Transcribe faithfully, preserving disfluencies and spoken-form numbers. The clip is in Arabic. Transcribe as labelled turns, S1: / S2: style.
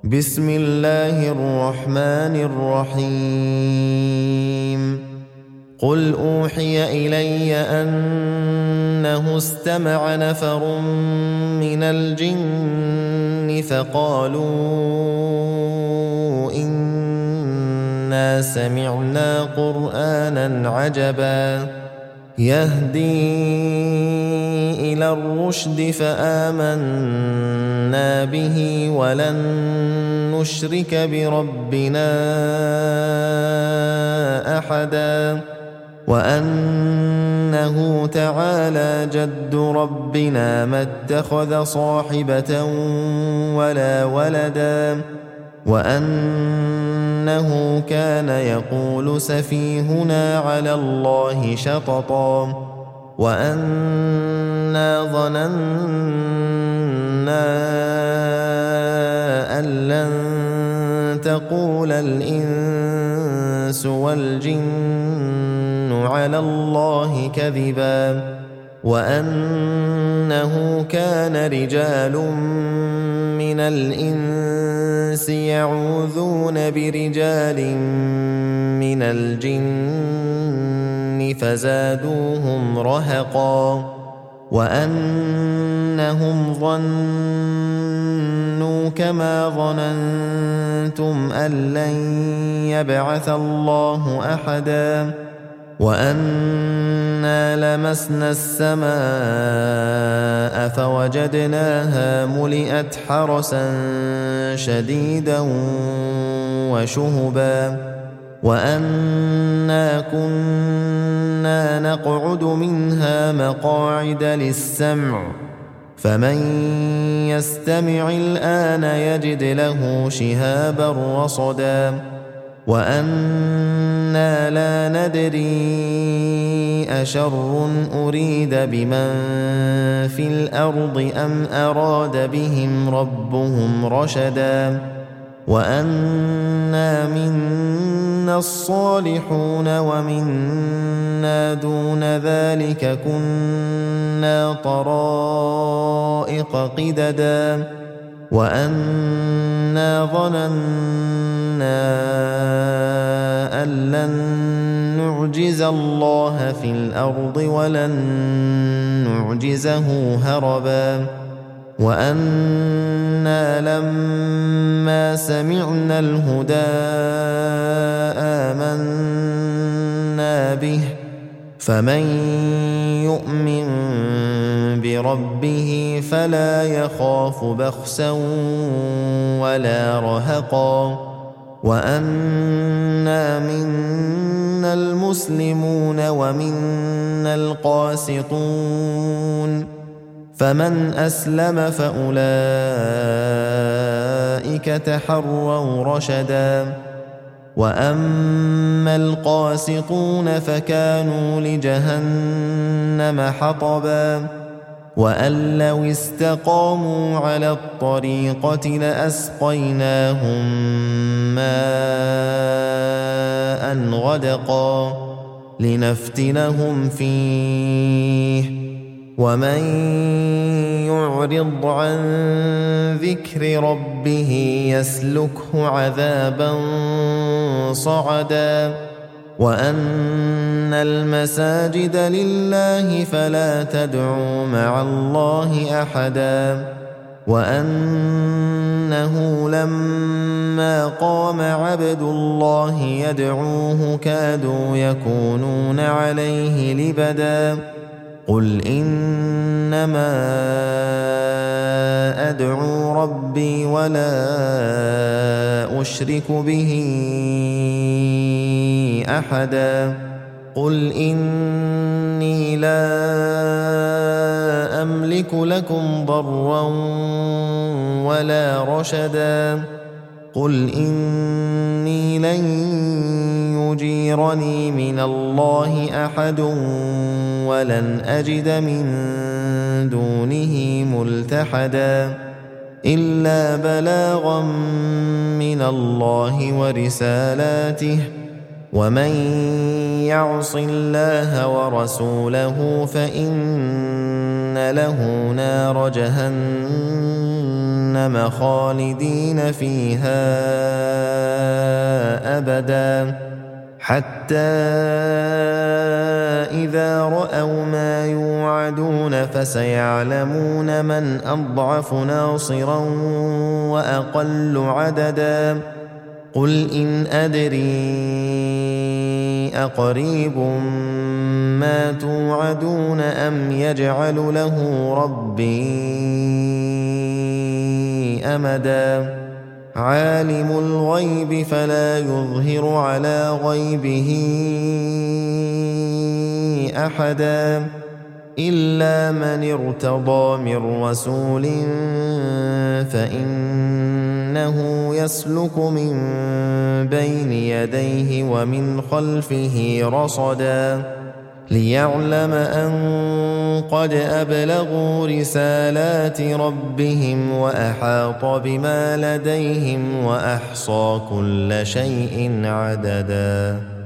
S1: بسم الله الرحمن الرحيم قل أوحي إلي أنه استمع نفر من الجن فقالوا إنا سمعنا قرآنا عجبا يهدي إلى الرشد فآمنا به ولن نشرك بربنا أحدا وأنه تعالى جد ربنا ما اتخذ صاحبة ولا ولدا وأنه كان يقول سفيهنا على الله شططا وأنا ظننا أن لن تقول الإنس والجن على الله كذبا وأنه كان رجال من الإنس يعوذون برجال من الجن فزادوهم رهقا وأنهم ظنوا كما ظننتم أن لن يبعث الله أحدا وأنا لمسنا السماء فوجدناها ملئت حرسا شديدا وشهبا وأنا كنا نقعد منها مقاعد للسمع فمن يستمع الآن يجد له شهابا رصدا وأنا لا ندري أشر أريد بمن في الأرض أم أراد بهم ربهم رشدا وأنا منا الصالحون ومنا دون ذلك كنا طرائق قددا وأنا ظننا أن لن نعجز الله في الأرض ولن نعجزه هربا وأنا لما سمعنا الهدى آمنا به فمن يؤمن بربه فلا يخاف بخسا ولا رهقا وأنا منا المسلمون ومنا القاسطون فمن أسلم فأولئك تحروا رشدا وأما القاسطون فكانوا لجهنم حطبا وأن لو استقاموا على الطريقة لأسقيناهم ماء غدقا لنفتنهم فيه ومن يعرض عن ذكر ربه يسلكه عذابا صعدا وأن المساجد لله فلا تدعوا مع الله أحدا وأنه لما قام عبد الله يدعوه كادوا يكونون عليه لبدا قل إنما أدعو ربي ولا أشرك به أحدا قل إني لا أملك لكم ضرا ولا رشدا قل إني لن يجيرني من الله أحد ولن أجد من دونه ملتحدا إلا بلاغا من الله ورسالاته ومن يعص الله ورسوله فإن له نار جهنم جهنم خالدين فيها أبدا حتى إذا رأوا ما يوعدون فسيعلمون من أضعف ناصرا وأقل عددا قل إن أدري أقريب ما توعدون أم يجعل له ربي أمدا عالم الغيب فلا يظهر على غيبه أحدا إلا من ارتضى من رسول فإنه يسلك من بين يديه ومن خلفه رصدا ليعلم أن قد أبلغوا رسالات ربهم وأحاط بما لديهم وأحصى كل شيء عددا.